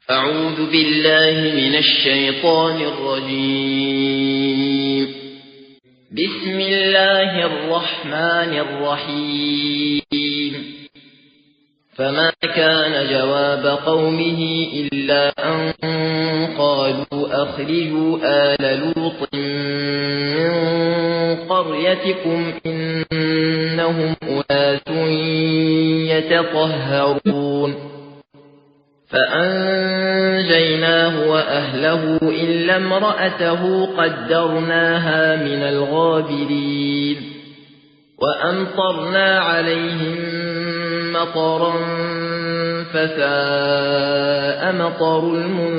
أعوذ بالله من الشيطان الرجيم. بسم الله الرحمن الرحيم. فما كان جواب قومه إلا أن قالوا أخرجوا آل لوط من قريتكم إنهم أناس يتطهرون. فأنجيناه وأهله إلا امرأته قدرناها من الغابرين. وأمطرنا عليهم مطرا فساء مطر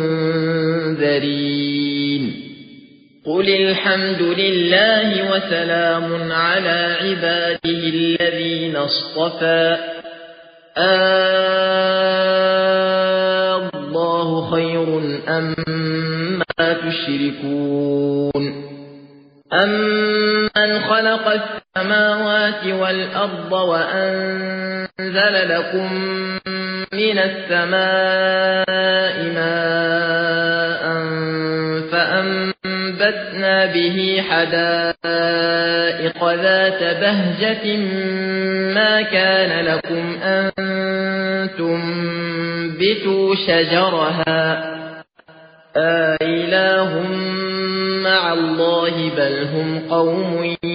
المنذرين. قل الحمد لله وسلام على عباده الذين اصطفى. الله خير أما تشركون. أمن خلق السماوات والأرض وأنزل لكم من السماء ماء فأنبتنا به حدائق ذات بهجة ما كان لكم أن تنبتوا شجرها أإله مع الله بل هم قوم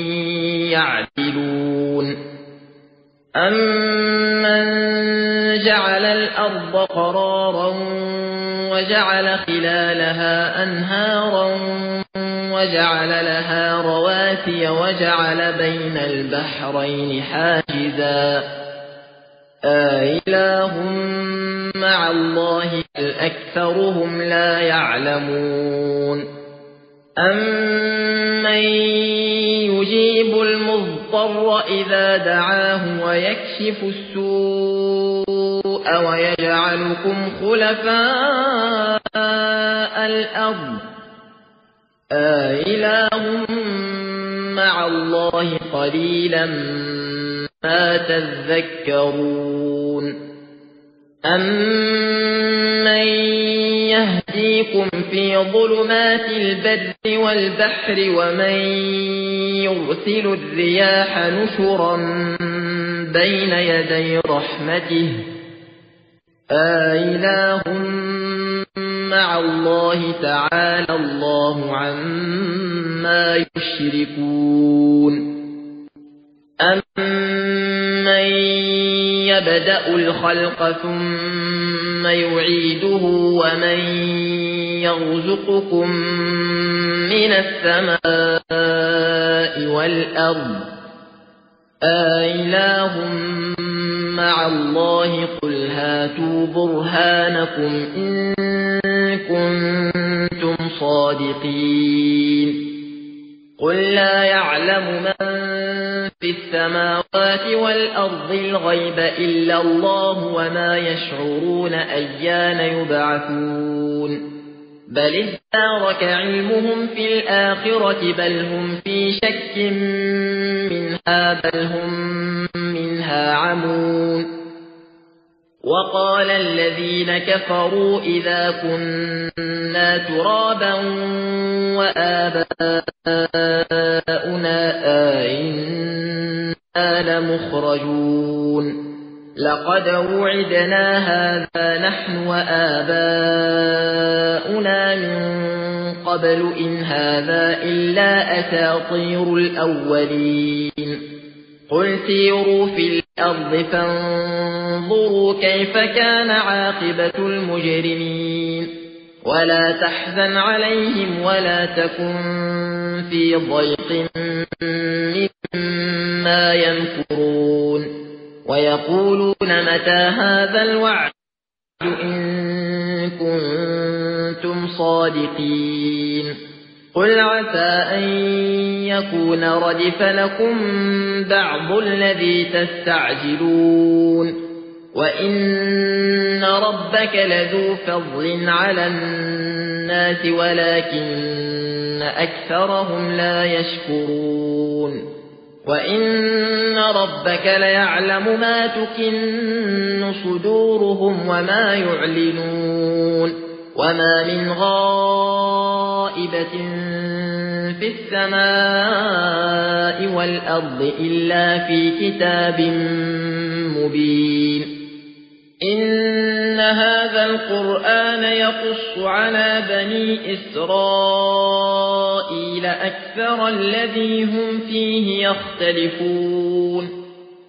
يعدلون. أمن جعل الأرض قرارا وجعل خلالها أنهارا وجعل لها رواسي وجعل بين البحرين حاجزا أإله مع الله بل أكثرهم لا يعلمون. أمن يجيب المضطر إذا دعاه ويكشف السوء ويجعلكم خلفاء الأرض أإله مع الله قليلا ما تذكرون. أمن يهديكم في ظلمات البر والبحر ومن يرسل الرياح نشرا بين يدي رحمته أإله مع الله تعالى الله عما يشركون. أمن يبدأ الخلق ثم يعيده ومن يرزقكم من السماء والأرض أإله مع الله قل هاتوا برهانكم إن كنتم صادقين. قل لا يعلم من في السماوات والأرض الغيب إلا الله وما يشعرون أيان يبعثون. بل ادارك علمهم في الآخرة بل هم في شك منها بل هم منها عمون. وقال الذين كفروا إذا كنا ترابا وآباؤنا أئنا لمخرجون. لقد وعدنا هذا نحن وآباؤنا من قبل إن هذا إلا أساطير الأولين. قل سيروا في الأرض فانظروا كيف كان عاقبة المجرمين. ولا تحزن عليهم ولا تكن في ضيق مما يمكرون. ويقولون متى هذا الوعد إن كنتم صادقين. قل عسى أن يكون ردف لكم بعض الذي تستعجلون. وإن ربك لذو فضل على الناس ولكن أكثرهم لا يشكرون. وإن ربك ليعلم ما تكن صدورهم وما يعلنون وما من غائبة في السماء والأرض إلا في كتاب مبين إن هذا القرآن يقص على بني إسرائيل أكثر الذي هم فيه يختلفون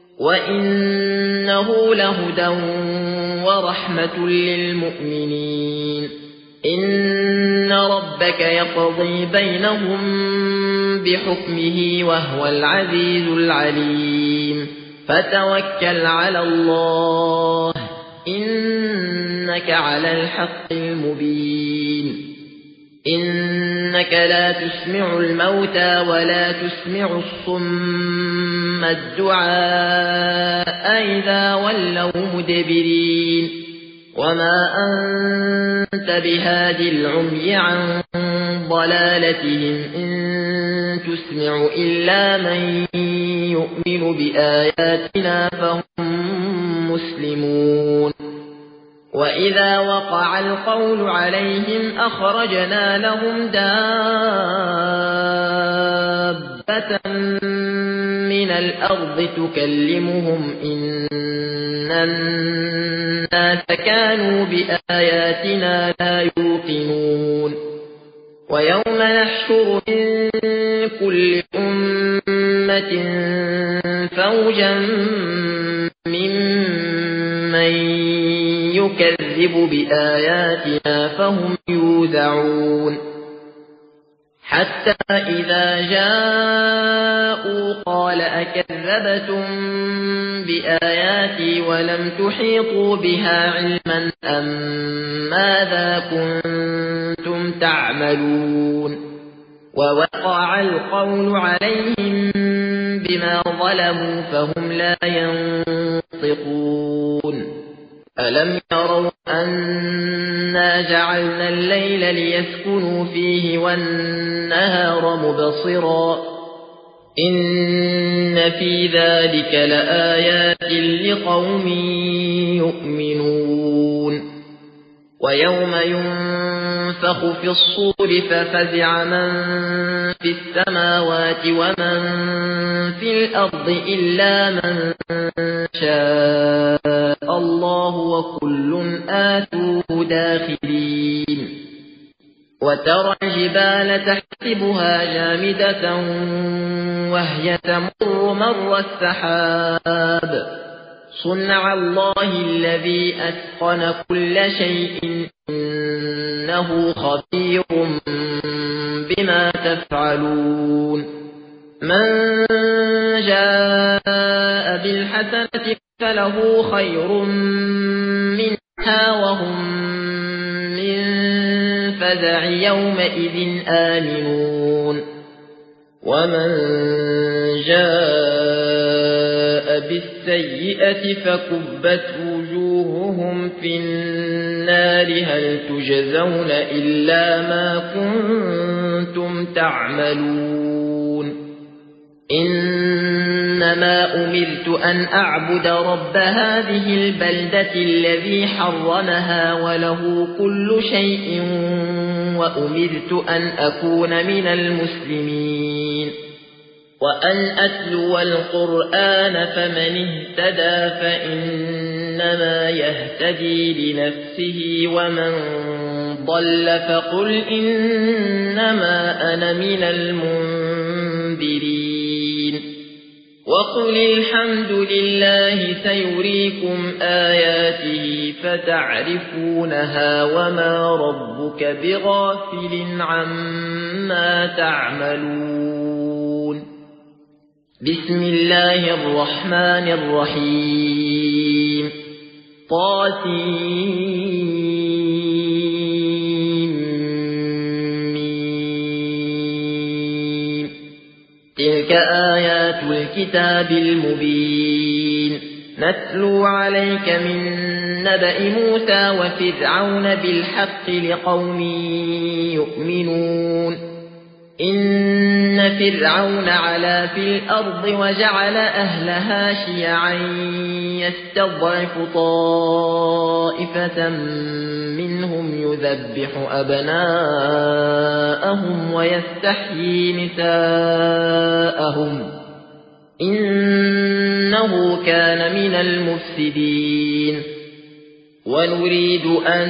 وإنه لهدى ورحمة للمؤمنين إن ربك يقضي بينهم بحكمه وهو العزيز العليم فتوكل على الله إنك على الحق المبين إنك لا تسمع الموتى ولا تسمع الصم الدعاء إذا ولوا مدبرين وما أنت بهاد العمي عن ضلالتهم إن تسمع إلا من يؤمن بآياتنا فهم مسلمون وإذا وقع القول عليهم أخرجنا لهم دابة من الأرض تكلمهم إن الناس كانوا بآياتنا لا يوقنون ويوم نحشر من كل أمة فوجا ممن يكذب بآياتنا فهم يوزعون حتى إذا جاءوا قال أكذبتم بآياتي ولم تحيطوا بها علما أم ماذا كنتم تعملون ووقع القول عليهم بما ظلموا فهم لا ينطقون ألم يروا أنا جعلنا الليل ليسكنوا فيه والنهار مبصرا إن في ذلك لآيات لقوم يؤمنون ويوم ينفخ في الصور ففزع من في السماوات ومن في الأرض إلا من شاء الله وكل آتوه داخلين وترى الجبال تحسبها جامدة وهي تمر مر السحاب صنع الله الذي أتقن كل شيء إنه خبير بما تفعلون من جاء بالحسنة فله خير منها وهم من فزع يومئذ آمنون ومن جاء بالسيئة فكبت وجوههم في النار هل تجزون إلا ما كنتم تعملون إنما أمرت أن أعبد رب هذه البلدة الذي حرمها وله كل شيء وأمرت أن أكون من المسلمين وأن أتلو القرآن فمن اهتدى فإنما يهتدي لنفسه ومن ضل فقل إنما أنا من المنذرين وقل الحمد لله سيريكم آياته فتعرفونها وما ربك بغافل عما تعملون بسم الله الرحمن الرحيم طاسيم تلك آيات الكتاب المبين نتلو عليك من نبأ موسى وفرعون بالحق لقوم يؤمنون إن فرعون علا في الأرض وجعل أهلها شيعا يستضعف طائفة منهم يذبح أبناءهم ويستحيي نساءهم إنه كان من المفسدين ونريد أن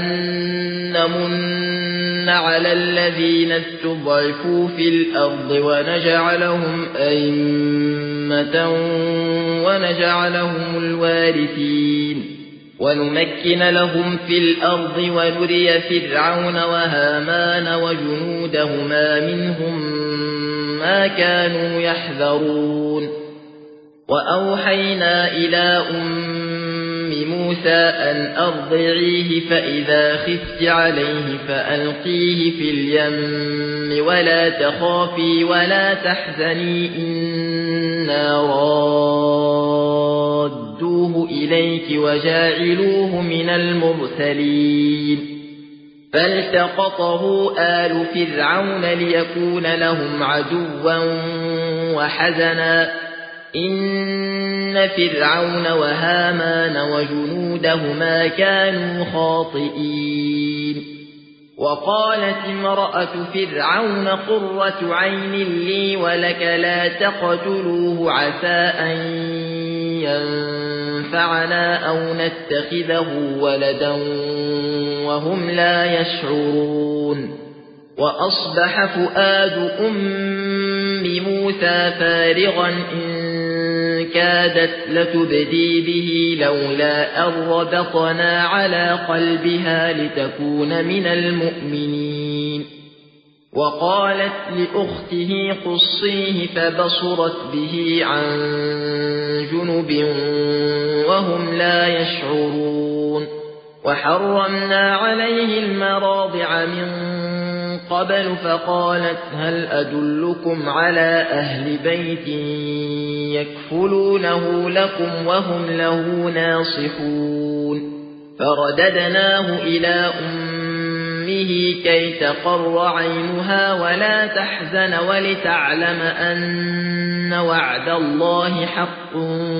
نمن على الذين استضعفوا في الأرض ونجعلهم أئمة ونجعلهم الوارثين ونمكن لهم في الأرض ونري فرعون وهامان وجنودهما منهم ما كانوا يحذرون وأوحينا إلى موسى أن أرضعيه فإذا خفت عليه فألقيه في اليم ولا تخافي ولا تحزني إنا رادوه إليك وجاعلوه من المرسلين فالتقطه آل فرعون ليكون لهم عدوا وحزنا إن فرعون وهامان وجنودهما كانوا خاطئين وقالت امرأة فرعون قرة عين لي ولك لا تقتلوه عسى أن ينفعنا أو نتخذه ولدا وهم لا يشعرون وأصبح فؤاد موسى فارغا إن كادت لتبدي به لولا أن ربطنا على قلبها لتكون من المؤمنين وقالت لأخته قصيه فبصرت به عن جنب وهم لا يشعرون وحرمنا عليه المراضع من قبل فقالت هل أدلكم على أهل بيت يكفلونه لكم وهم له ناصحون فرددناه إلى أمه كي تقر عينها ولا تحزن ولتعلم أن وعد الله حق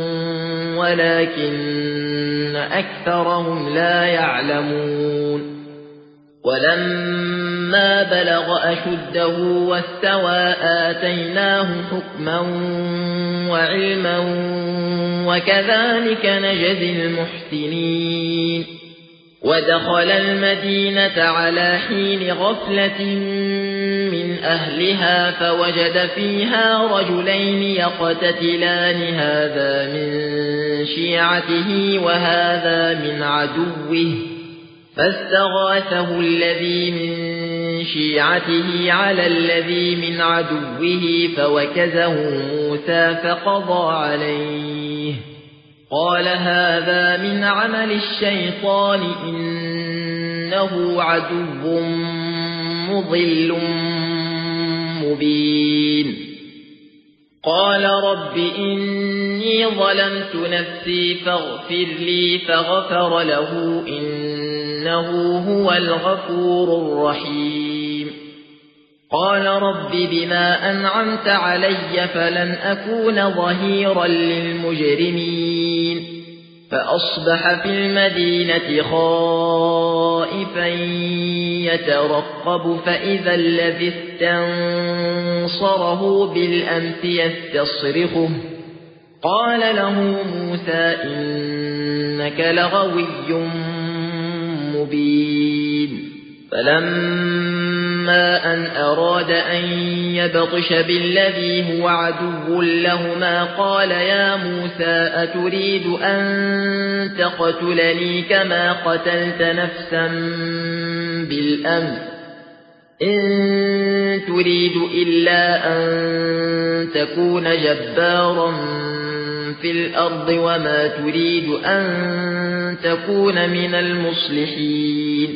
ولكن أكثرهم لا يعلمون ولما بلغ أشده واستوى آتيناه حكما وعلما وكذلك نجزي المحسنين ودخل المدينة على حين غفلة من أهلها فوجد فيها رجلين يقتتلان هذا من شيعته وهذا من عدوه فاستغاثه الذي من شيعته على الذي من عدوه فوكزه موسى فقضى عليه قال هذا من عمل الشيطان إنه عدو مضل مبين قال رب إني ظلمت نفسي فاغفر لي فغفر له إنه هو الغفور الرحيم قال رب بما أنعمت علي فلن أكون ظهيرا للمجرمين فأصبح في المدينة خائفا يترقب فإذا الذي استنصره بالأمس يستصرخه قال له موسى إنك لغوي مبين فلما أن أراد أن يبطش بالذي هو عدو لهما قال يا موسى أتريد أن تقتلني كما قتلت نفسا بالأمس إن تريد إلا أن تكون جبارا في الأرض وما تريد أن تكون من المصلحين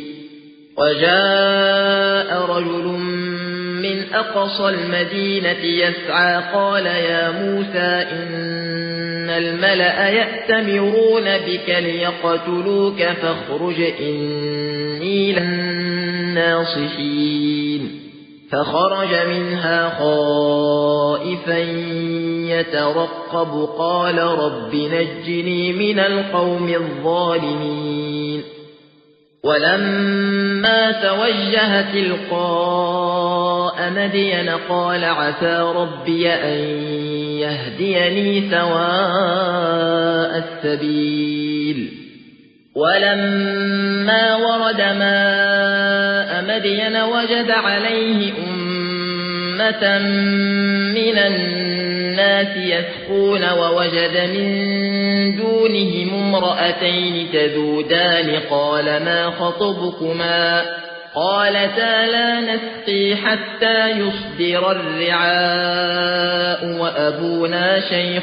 وجاء رجل من أقصى المدينة يسعى قال يا موسى إن الملأ يأتمرون بك ليقتلوك فاخرج إني للناصحين فخرج منها خائفا يترقب قال رب نجني من القوم الظالمين ولما توجه تلقاء مدين قال عسى ربي أن يهديني سواء السبيل ولما ورد ماء مدين وجد عليه أمة من الناس يسقون ووجد من دونهم امرأتين تذودان قال ما خطبكما قالتا لا نسقي حتى يصدر الرعاء وأبونا شيخ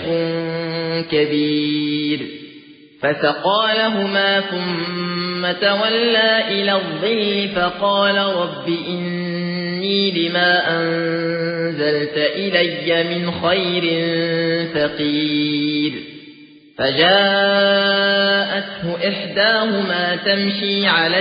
كبير فسقى لهما ثم تولى إلى الظل فقال رب إني لما أنزلت إلي من خير فقير فجاءته إحداهما تمشي على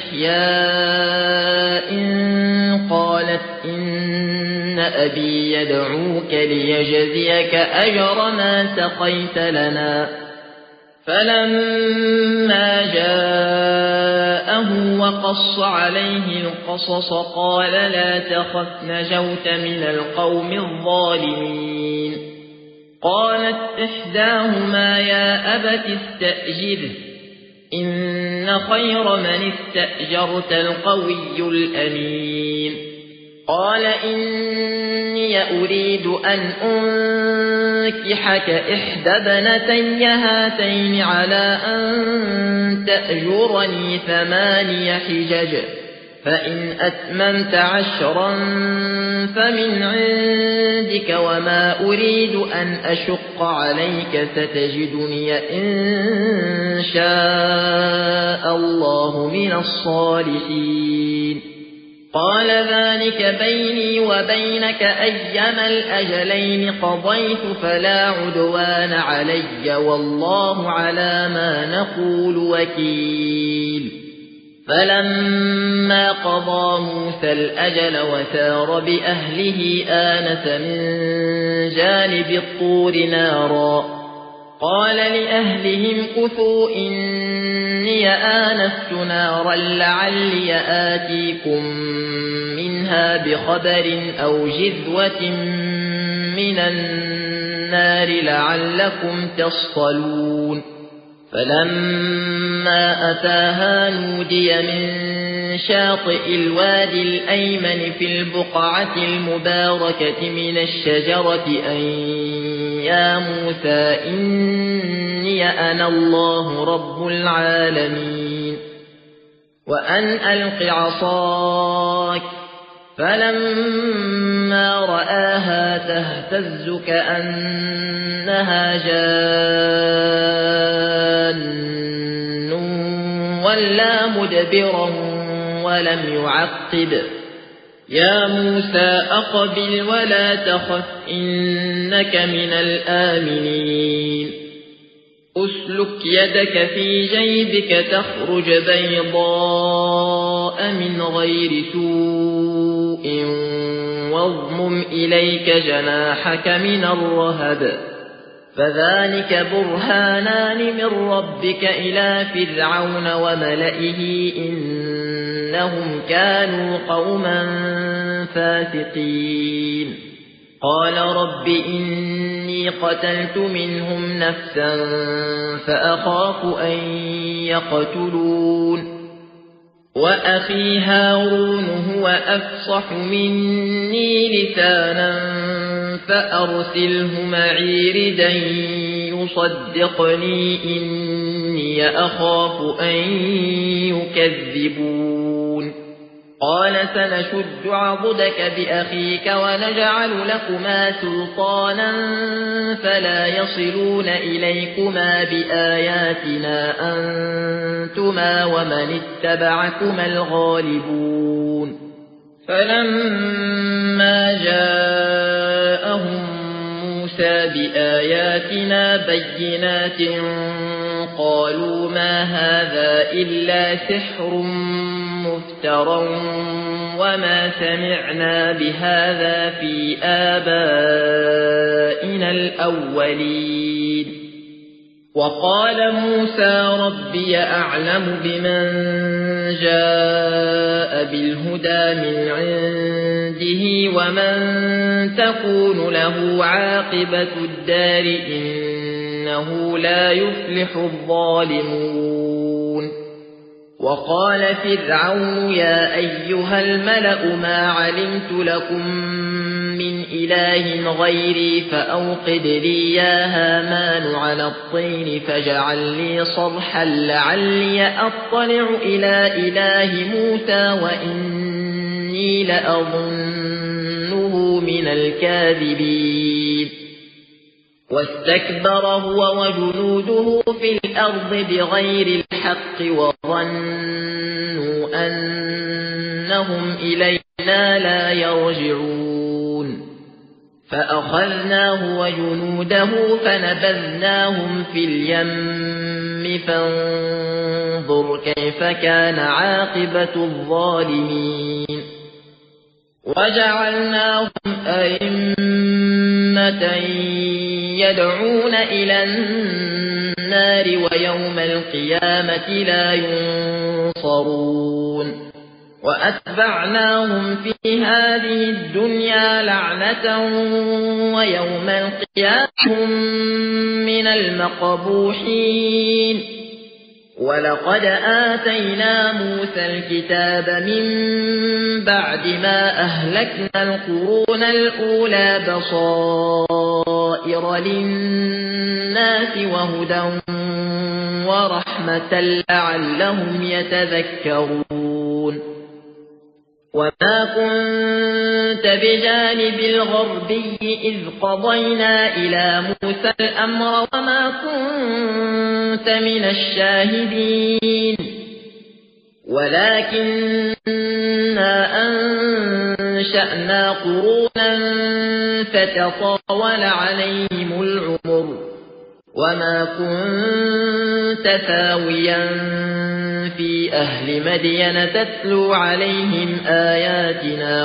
استحياء قالت إن أبي يدعوك ليجزيك أجر ما سقيت لنا فلما جاءه وقص عليه القصص قال لا تخف نجوت من القوم الظالمين قالت إحداهما يا أبت استأجره إن خير من استأجرت القوي الأمين قال إني أريد أن أنكحك إحدى ابنتي هاتين على أن تأجرني 8 حجج فإن أتممت 10 فمن عندك وما أريد أن أشق عليك ستجدني إن شاء الله من الصالحين قال ذلك بيني وبينك أيما الأجلين قضيت فلا عدوان علي والله على ما نقول وكيل فلما قضى موسى الأجل وسار بأهله آنس من جانب الطور نارا قال لأهلهم كثوا إني آنست نارا لعلي آتيكم منها بخبر أو جذوة من النار لعلكم تصطلون فلما أتاها نودي من شاطئ الوادي الأيمن في البقعة المباركة من الشجرة أن يا موسى إني أنا الله رب العالمين وأن ألق عصاك فلما رآها تهتز كأنها جان ولا مدبرا ولم يعقب يا موسى أقبل ولا تخف إنك من الآمنين أسلك يدك في جيبك تخرج بيضاء من غير سوء واضمم إليك جناحك من الرهب فذلك برهانان من ربك إلى فرعون وملئه إنهم كانوا قوما فاسقين قال رب إني قتلت منهم نفسا فأخاف أن يقتلون وأخي هارون هو أفصح مني لسانا فأرسله معي ردا يصدقني إني أخاف أن يكذبون قال سنشد عضدك بأخيك ونجعل لكما سلطانا فلا يصلون إليكما بآياتنا أنتما ومن اتبعكما الغالبون فلما جاءهم موسى بآياتنا بينات قالوا ما هذا إلا سحر مفتر مفترى وما سمعنا بهذا في آبائنا الأولين وقال موسى ربي أعلم بمن جاء بالهدى من عنده ومن تكون له عاقبة الدار إنه لا يفلح الظالمون وقال فرعون يا أيها الملأ ما علمت لكم من إله غيري فأوقد لي يا هامان على الطين فاجعل لي صرحا لعلي أطلع إلى إله موسى وإني لأظنه من الكاذبين واستكبر هو وجنوده في الأرض بغير الحق وظنوا أنهم إلينا لا يرجعون فأخذناه وجنوده فنبذناهم في اليم فانظر كيف كان عاقبة الظالمين وجعلناهم أئمة يدعون إلى النار ويوم القيامة لا ينصرون وأتبعناهم في هذه الدنيا لعنة ويوم القيامة هم من المقبوحين ولقد آتينا موسى الكتاب من بعد ما أهلكنا القرون الأولى بصائر للناس وهدى ورحمة لعلهم يتذكرون وما كنت بجانب الغربي إذ قضينا إلى موسى الأمر وما كنت من الشاهدين ولكننا أنشأنا قرونا فتطاول عليهم العمر وما كنت ثاويا في أهل مدين تتلو عليهم آياتنا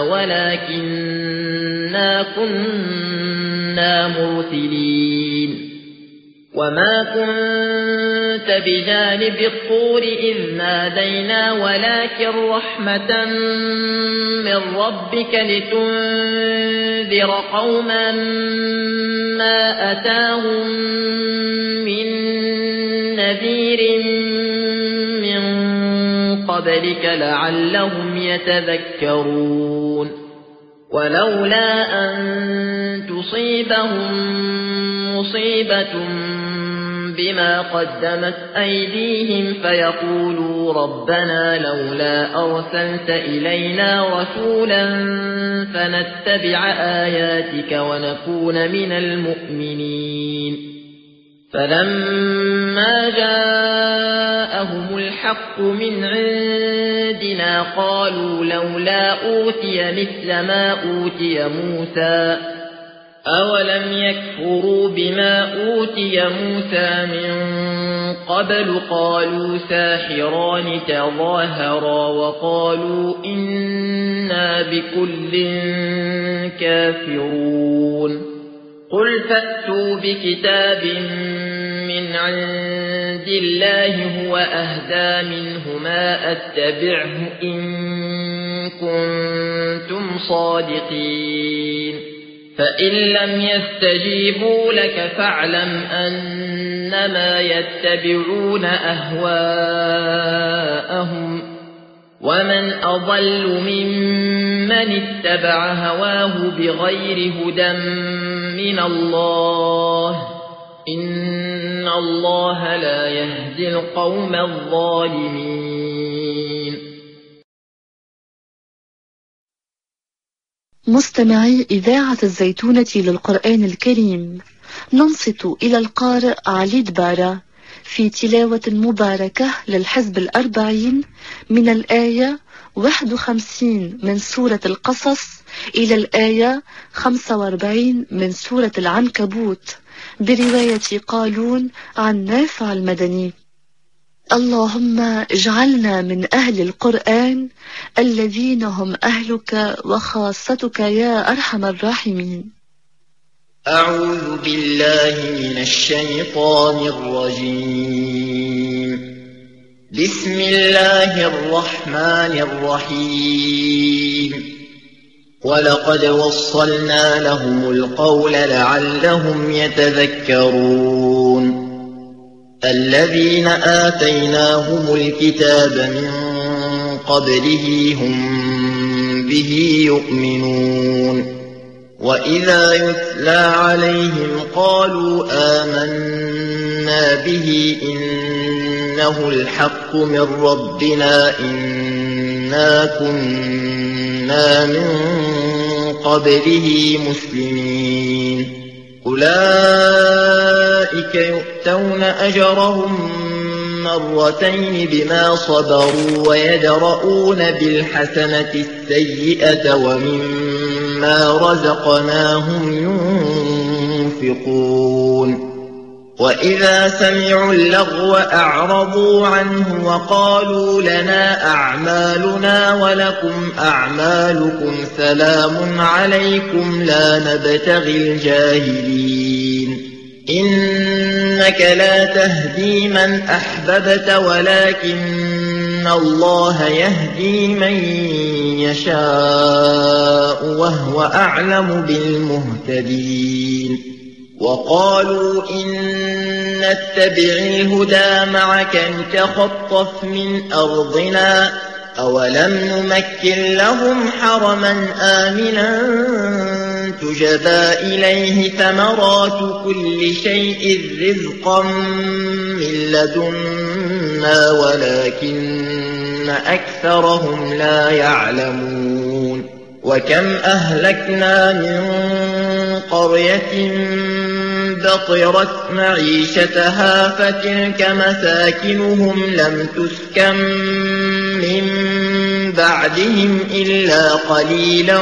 ولكننا كنا مرسلين وما كنت بجانب الطور إذ نادينا ولكن رحمة من ربك لتنذر قوما ما أتاهم من نذير من قبلك لعلهم يتذكرون ولولا أن تصيبهم مصيبة بما قدمت أيديهم فيقولوا ربنا لولا أرسلت إلينا رسولا فنتبع آياتك ونكون من المؤمنين فلما جاءهم الحق من عندنا قالوا لولا أوتي مثل ما أوتي موسى أولم يكفروا بما أوتي موسى من قبل قالوا ساحران تظاهرا وقالوا إنا بكل كافرون قل فأتوا بكتاب من عند الله هو أهدى منهما أتبعه إن كنتم صادقين فإن لم يستجيبوا لك فاعلم أنما يتبعون أهواءهم ومن أضل ممن اتبع هواه بغير هدى من الله إن الله لا يهدي القوم الظالمين. مستمعي إذاعة الزيتونة للقرآن الكريم، ننصت إلى القارئ علي دبارة في تلاوة مباركة للحزب 40 من الآية 51 من سورة القصص إلى الآية 45 من سورة العنكبوت برواية قالون عن نافع المدني. اللهم اجعلنا من أهل القرآن الذين هم أهلك وخاصتك يا أرحم الراحمين. أعوذ بالله من الشيطان الرجيم. بسم الله الرحمن الرحيم. ولقد وصلنا لهم القول لعلهم يتذكرون. الذين آتيناهم الكتاب من قبله هم به يؤمنون. وإذا يتلى عليهم قالوا آمنا به إنه الحق من ربنا إنا كنا من قبله مسلمين. أولئك يؤتون أجرهم مرتين بما صبروا ويدرؤون بالحسنة السيئة ومما رزقناهم ينفقون. وإذا سمعوا اللغو أعرضوا عنه وقالوا لنا أعمالنا ولكم أعمالكم سلام عليكم لا نبتغي الجاهلين. إنك لا تهدي من أحببت ولكن الله يهدي من يشاء وهو أعلم بالمهتدين. وقالوا إن نتبع الهدى معك نتخطف من أرضنا أولم نمكن لهم حرما آمنا تجبى إليه ثمرات كل شيء رزقا من لدنا ولكن أكثرهم لا يعلمون. وكم أهلكنا من قرية بطرت معيشتها فتلك مساكنهم لم تسكن من بعدهم إلا قليلا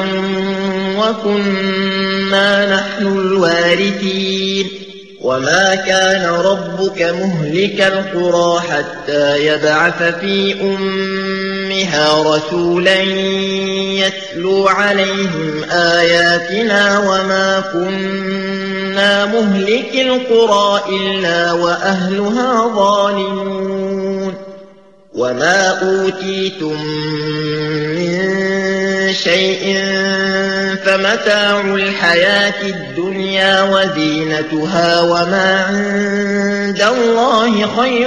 وكنا نحن الوارثين. وما كان ربك مهلك القرى حتى يبعث في أمها رسولا يتلو عليهم آياتنا وما كنا مهلك القرى إلا وأهلها ظالمون. وما أوتيتم من شيء فمتاع الحياة الدنيا وزينتها وما عند الله خير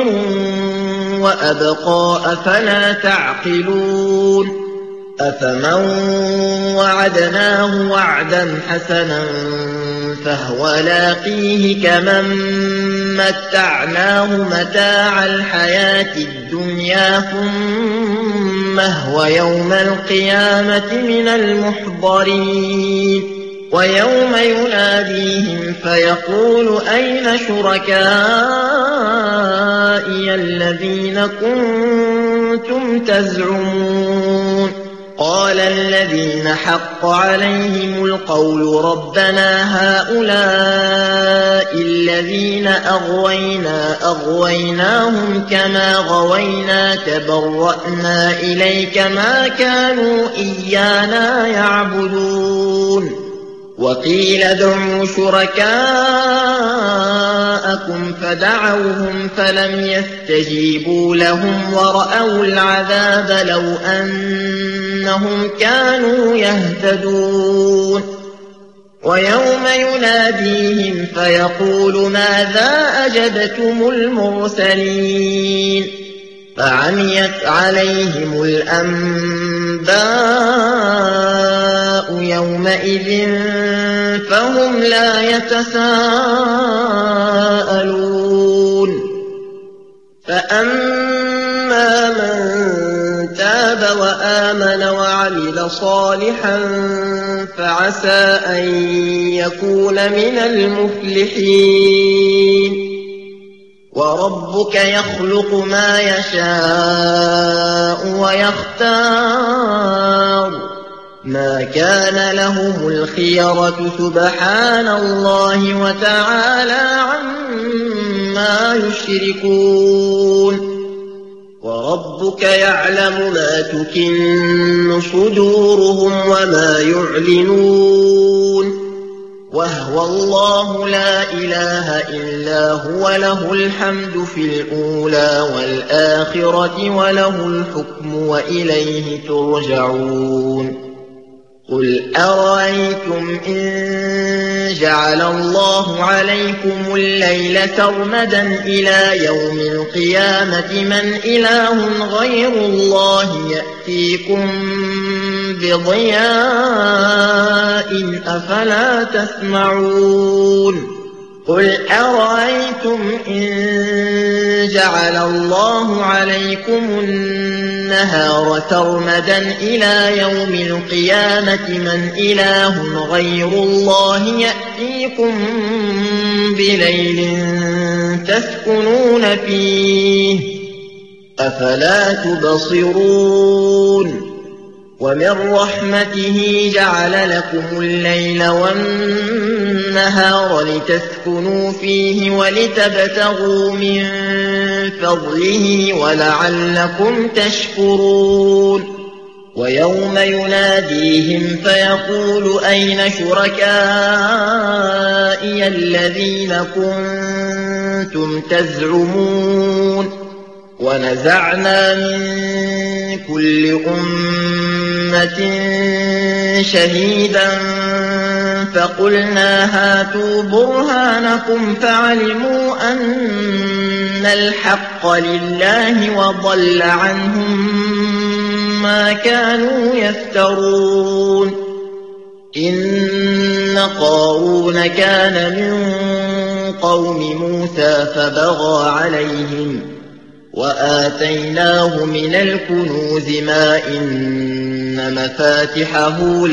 وأبقى أفلا تعقلون. أفمن وعدناه وعدا حسنا فهو لاقيه كمن متعناه متاع الحياة الدنيا ثم هو يوم القيامة من المحضرين. ويوم يناديهم فيقول أين شركائي الذين كنتم تزعمون. قال الذين حق عليهم القول ربنا هؤلاء الذين أغويناهم كما غوينا تبرأنا إليك ما كانوا إيانا يعبدون. وقيل ادعوا شركاءكم فدعوهم فلم يستجيبوا لهم ورأوا العذاب لو أنهم كانوا يهتدون. ويوم يناديهم فيقول ماذا أجبتم المرسلين فعميت عليهم الأنباء يومئذ فهم لا يتساءلون. فأما من تاب وآمن وعمل صالحا فعسى أن يكون من المفلحين. وربك يخلق ما يشاء ويختار ما كان لهم الخيرة سبحان الله وتعالى عما يشركون. وربك يعلم ما تكن صدورهم وما يعلنون وهو الله لا إله إلا هو له الحمد في الأولى والآخرة وله الحكم وإليه ترجعون قل أرأيتم إن جعل الله عليكم الليل سرمدا إلى يوم القيامة من إله غير الله يأتيكم بضياء أفلا تسمعون قل أرأيتم إن جعل الله عليكم النهار سرمدا إلى يوم القيامة من إله غير الله يأتيكم بليل تسكنون فيه أفلا تبصرون ومن رحمته جعل لكم الليل والنهار لتسكنوا فيه ولتبتغوا من فضله ولعلكم تشكرون ويوم يناديهم فيقول أين شركائي الذين كنتم تزعمون ونزعنا من كل أمة شهيدا فقلنا هاتوا برهانكم فعلموا أن الحق لله وضل عنهم ما كانوا يفترون إن قارون كان من قوم موسى فبغى عليهم وآتيناه من الكنوز ما إن مفاتحه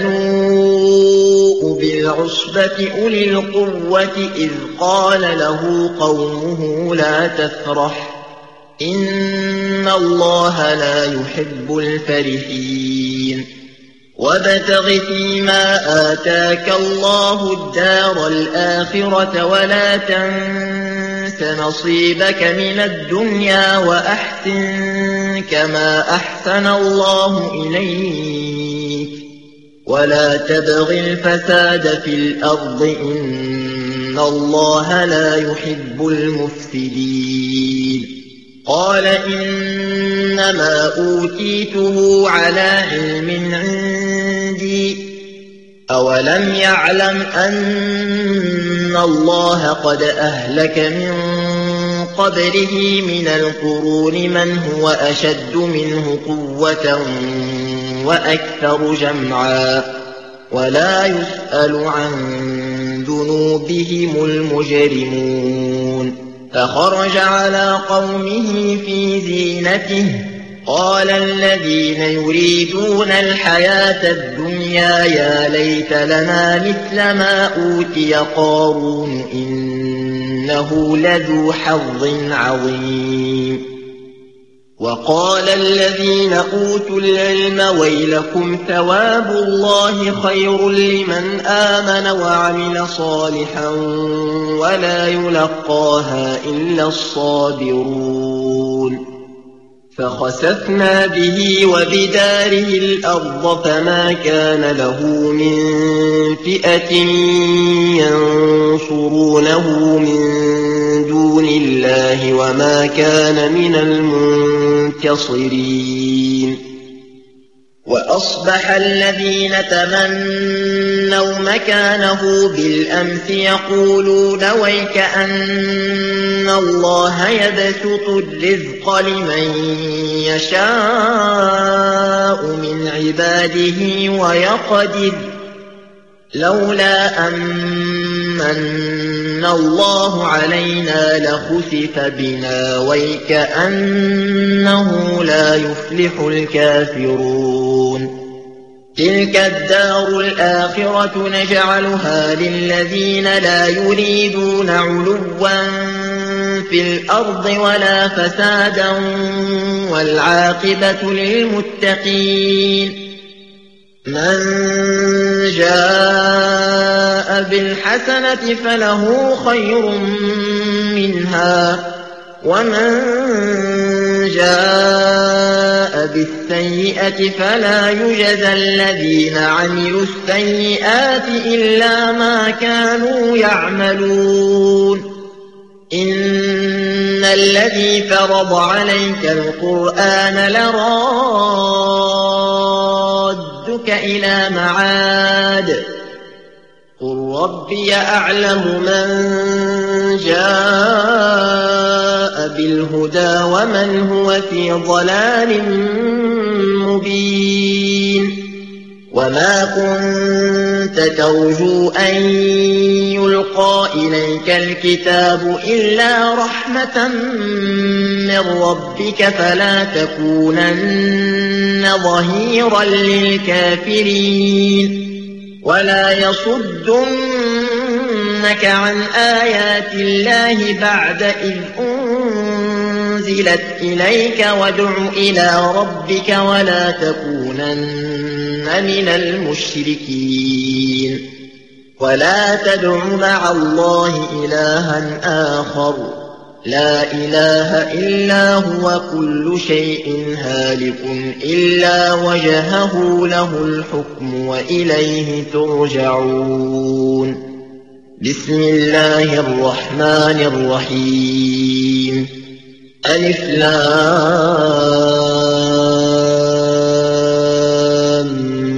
لتنوء بالعصبة أولي القوة إذ قال له قومه لا تفرح إن الله لا يحب الفرحين وابتغ فيما آتاك الله الدار الآخرة ولا تنس نصيبك من الدنيا وأحسن كما أحسن الله إليك ولا تبغ الفساد في الأرض إن الله لا يحب المفسدين قال إنما أوتيته على علم عندي أولم يعلم أن الله قد أهلك من قبله من القرون من هو أشد منه قوة وأكثر جمعا ولا يسأل عن ذنوبهم المجرمون فخرج على قومه في زينته قال الذين يريدون الحياة الدنيا يا ليت لنا مثل ما أوتي قارون إنه لذو حظ عظيم وقال الذين أوتوا العلم ويلكم ثواب الله خير لمن آمن وعمل صالحا ولا يلقاها إلا الصابرون فخسفنا به وبداره الأرض فما كان له من فئة ينصرونه من دون الله وما كان من المنتصرين وأصبح الذين تمنوا مكانه بالأمس يقولون ويك أن الله يبسط الرزق لمن يشاء من عباده ويقدر لولا أمن الله علينا لخسف بنا ويك أنه لا يفلح الكافرون تلك الدار الآخرة نجعلها للذين لا يريدون علوا في الأرض ولا فسادا والعاقبة للمتقين من جاء بالحسنة فله خير منها ومن جاء بالسيئة فلا يجزى الذين عملوا السيئات إلا ما كانوا يعملون إن الذي فرض عليك القرآن لرادك إلى معاد قل ربي أعلم من جاء بالهدى ومن هو في ضلال مبين وما كنت ترجو أن يلقى إليك الكتاب إلا رحمة من ربك فلا تكونن ظهيرا للكافرين ولا يصدنك عن آيات الله بعد إذ أنزلت إليك وادع إلى ربك ولا تكونن من المشركين ولا تدع مع الله إلها آخر لا إله إلا هو كل شيء هالك إلا وجهه له الحكم وإليه ترجعون بسم الله الرحمن الرحيم ألف لام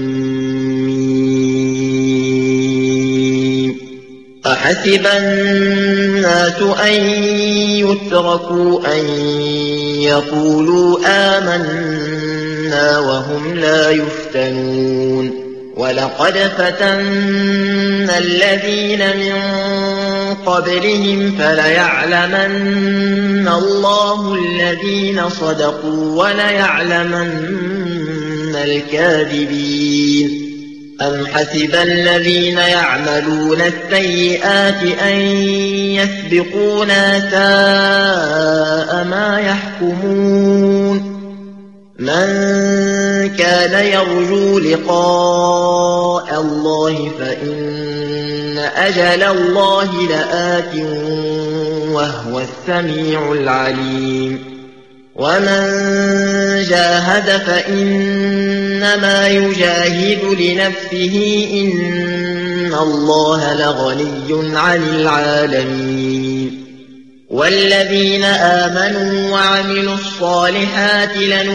ميم أحسب الناس أن يتركوا أن يقولوا آمنا وهم لا يفتنون ولقد فتنا الذين من قبلهم فليعلمن الله الذين صدقوا وليعلمن الكاذبين أم حسب الذين يعملون السيئات أن يسبقونا ساء ما يحكمون من كان يرجو لقاء الله فإن أجل الله لآت وهو السميع العليم ومن جاهد فإنما يجاهد لنفسه إن الله لغني عن العالمين والذين آمنوا وعملوا الصالحات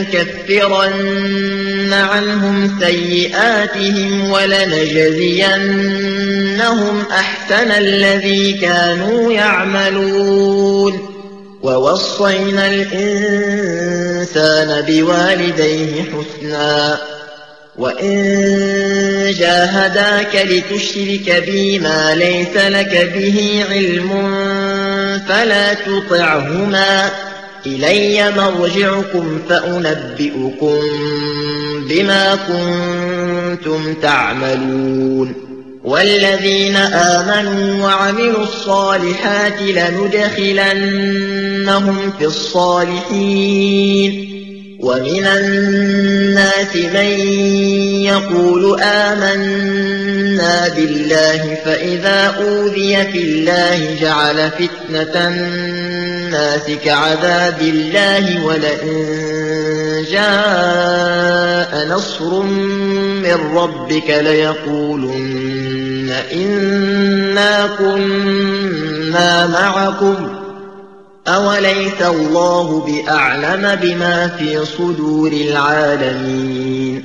لنكفرن عنهم سيئاتهم ولنجزينهم أحسن الذي كانوا يعملون ووصينا الإنسان بوالديه حسنا وإن جاهداك لتشرك بي ما ليس لك به علم فلا تطعهما إلي مرجعكم فأنبئكم بما كنتم تعملون والذين آمنوا وعملوا الصالحات لندخلنهم في الصالحين ومن الناس من يقول آمنا بالله فإذا أوذي في الله جعل فتنة الناس كعذاب الله ولئن جاء نصر من ربك ليقولن إنا كنا معكم أوليس الله بأعلم بما في صدور العالمين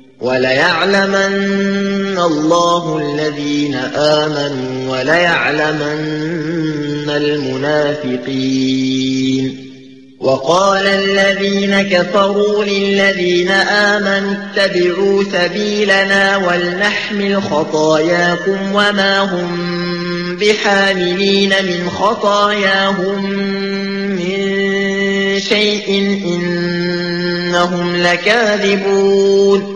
وليعلمن الله الذين آمنوا وليعلمن المنافقين وقال الذين كفروا للذين آمنوا اتبعوا سبيلنا ولنحمل خطاياكم وما هم بحاملين من خطاياهم من شيء إنهم لكاذبون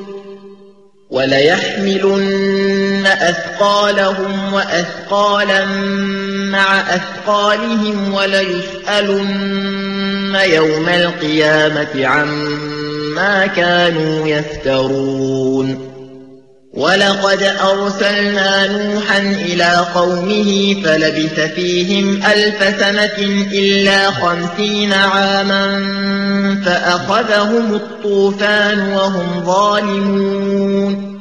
وليحملن أثقالهم وأثقالا مع أثقالهم وليسألن يوم القيامة عما كانوا يفترون ولقد أرسلنا نوحا إلى قومه فلبث فيهم 1000 سنة إلا 50 عاما فأخذهم الطوفان وهم ظالمون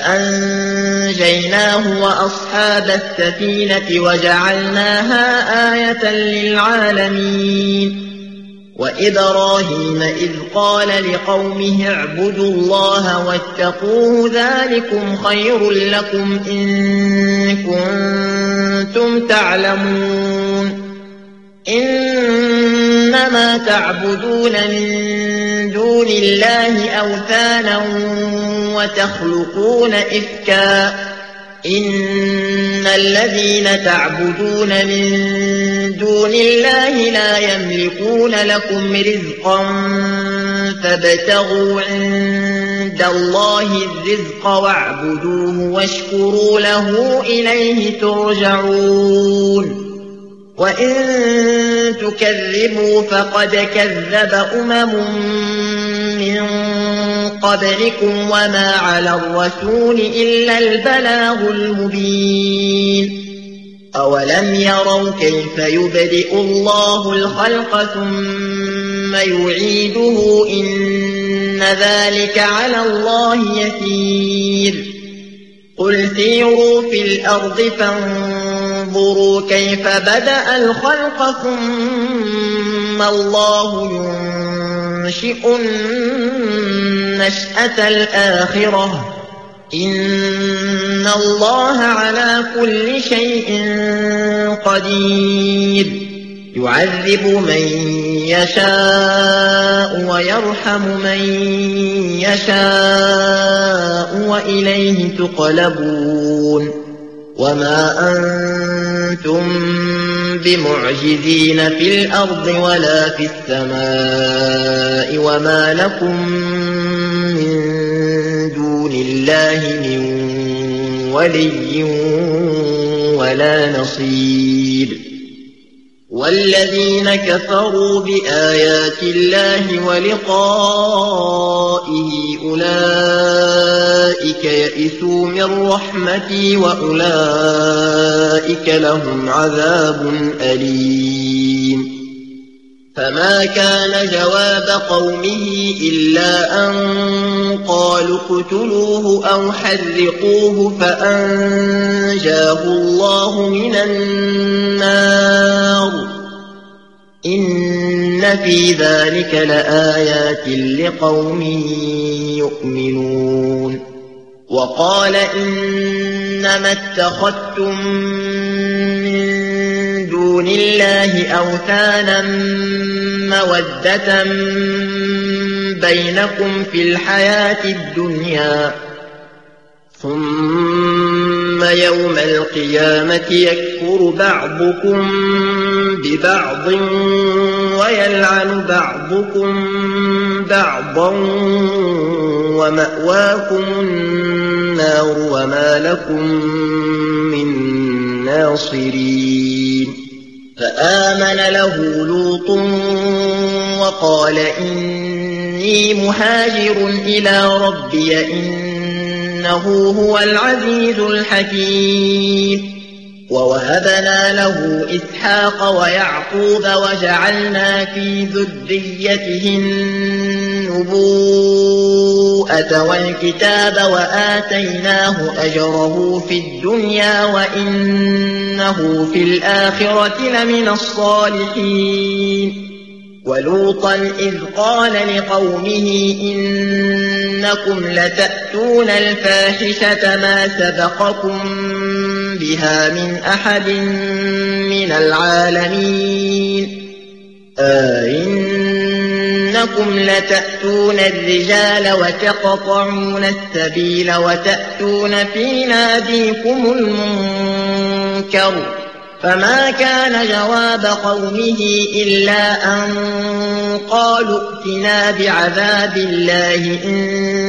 فأنجيناه وأصحاب السفينة وجعلناها آية للعالمين وإبراهيم إذ قال لقومه اعبدوا الله واتقوه ذلكم خير لكم إن كنتم تعلمون إنما تعبدون من دون الله أوثانا وتخلقون إفكا إن الذين تعبدون من دون الله لا يملكون لكم رزقا فابتغوا عند الله الرزق واعبدوه واشكروا له إليه ترجعون وإن تكذبوا فقد كذب أمم من قبلكم وما على الرسول إلا البلاغ المبين أولم يروا كيف يبدئ الله الخلق ثم يعيده إن ذلك على الله يسير قل سيروا في الأرض فانظروا كيف بدأ الخلق ثم الله ينشئ النشأة الآخرة إن الله على كل شيء قدير يعذب من يشاء ويرحم من يشاء وإليه تقلبون وما أنتم بمعجزين في الأرض ولا في السماء وما لكم من دون الله من ولي ولا نصير والذين كفروا بآيات الله ولقائه أولئك يئسوا من رحمتي وأولئك لهم عذاب أليم فما كان جواب قومه إلا أن قالوا اقتلوه أو حرقوه فأنجاه الله من النار إن في ذلك لآيات لقوم يؤمنون وقال إنما اتخذتم من دون الله أوثانا مودة بينكم في الحياة الدنيا ثم يوم القيامة يكفر بعضكم ببعض ويلعن بعضكم بعضا ومأواكم النار وما لكم من ناصرين فآمن له لوط وقال إني مهاجر إلى ربي إنه هو العزيز الحكيم ووهبنا له إسحاق ويعقوب وجعلنا في ذريته النبوءة والكتاب وآتيناه أجره في الدنيا وإنه في الآخرة لمن الصالحين ولوطا إذ قال لقومه إنكم لتأتون الفاحشة ما سبقكم بها من أحد من العالمين إنكم لتأتون الرجال وتقطعون السبيل وتأتون في ناديكم المنكر فما كان جواب قومه إلا أن قالوا ائتنا بعذاب الله إن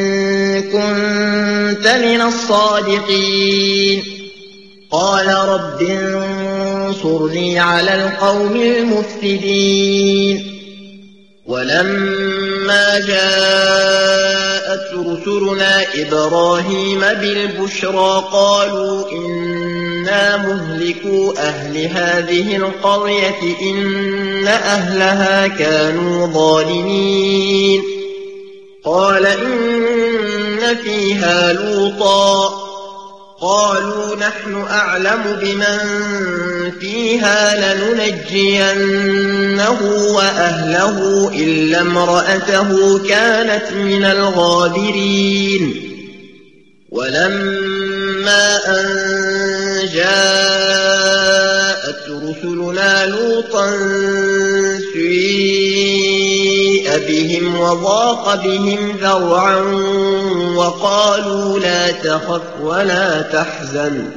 كنت من الصادقين قال رب انصرني على القوم المفسدين ولما جاءت رسلنا إبراهيم بالبشرى قالوا إنا مهلكو أهل هذه القرية إن أهلها كانوا ظالمين قال إن فيها لوطا قالوا نحن أعلم بمن فيها لننجينه وأهله إلا امرأته كانت من الغابرين ولما أن جاءت رسلنا لوطا سيء بهم وضاق بهم ذرعا وقالوا لا تخف ولا تحزن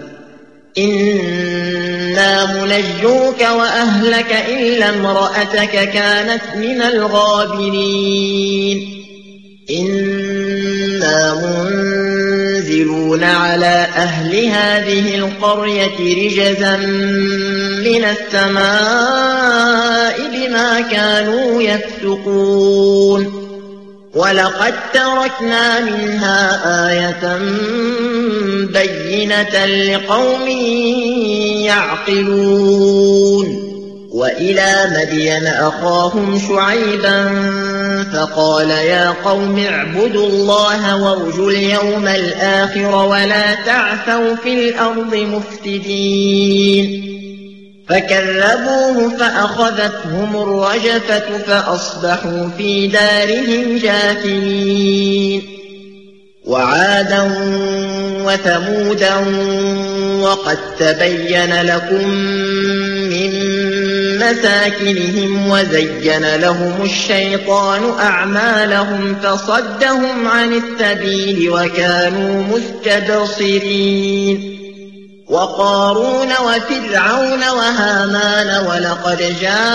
إنا منجوك وأهلك إلا امرأتك كانت من الغابرين إنا منزلون على أهل هذه القرية رجزا من السماء بما كانوا يفسقون ولقد تركنا منها آية بينة لقوم يعقلون وإلى مدين أخاهم شعيبا فقال يا قوم اعبدوا الله وارجوا اليوم الآخر ولا تعثوا في الأرض مفسدين فكذبوه فأخذتهم الرجفة فأصبحوا في دارهم جاثمين وعادا وثمودا وقد تبين لكم من مساكنهم وزين لهم الشيطان أعمالهم فصدهم عن السبيل وكانوا مستبصرين وقارون وفرعون وهامان ولقد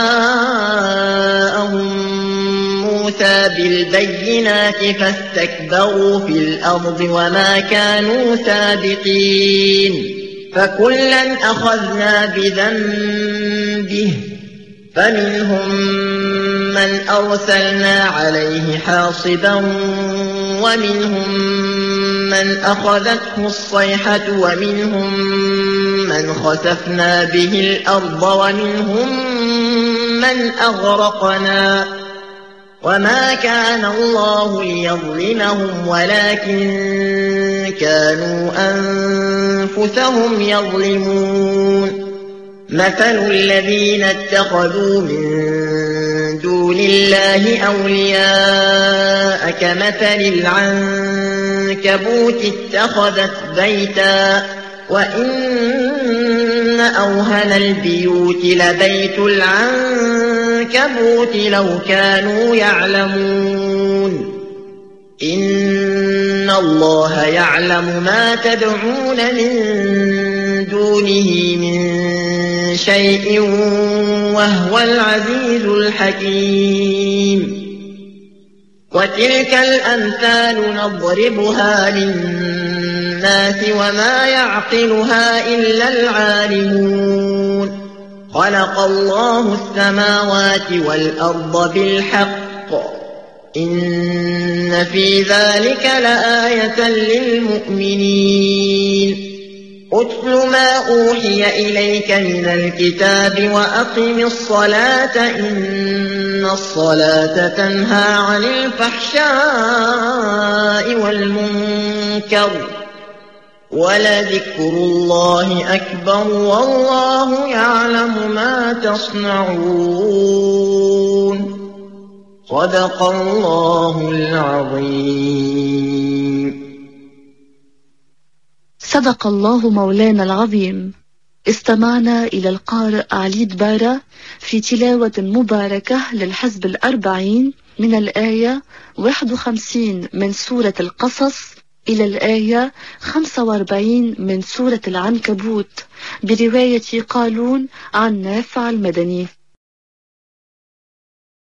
جاءهم موسى بالبينات فاستكبروا في الأرض وما كانوا سابقين فكلا أخذنا بذنبه فمنهم من أرسلنا عليه حاصبا ومنهم من أخذته الصيحة ومنهم من خسفنا به الأرض ومنهم من أغرقنا وما كان الله ليظلمهم ولكن كانوا أنفسهم يظلمون مثل الذين اتخذوا من دون الله أولياء كمثل العنكبوت اتخذت بيتا وإن أوهن البيوت لبيت العنكبوت لو كانوا يعلمون إن الله يعلم ما تدعون من دونه من شيء وهو العزيز الحكيم وتلك الأمثال نضربها للناس وما يعقلها إلا العالمون خلق الله السماوات والأرض بالحق إن في ذلك لآية للمؤمنين أتل ما أوحي إليك من الكتاب وأقم الصلاة إن الصلاة تنهى عن الفحشاء والمنكر ولذكر الله أكبر والله يعلم ما تصنعون صدق الله العظيم. صدق الله مولانا العظيم. استمعنا إلى القارئ علي دبارة في تلاوة مباركة للحزب 40 من الآية 51 من سورة القصص إلى الآية 45 من سورة العنكبوت برواية قالون عن نافع المدني.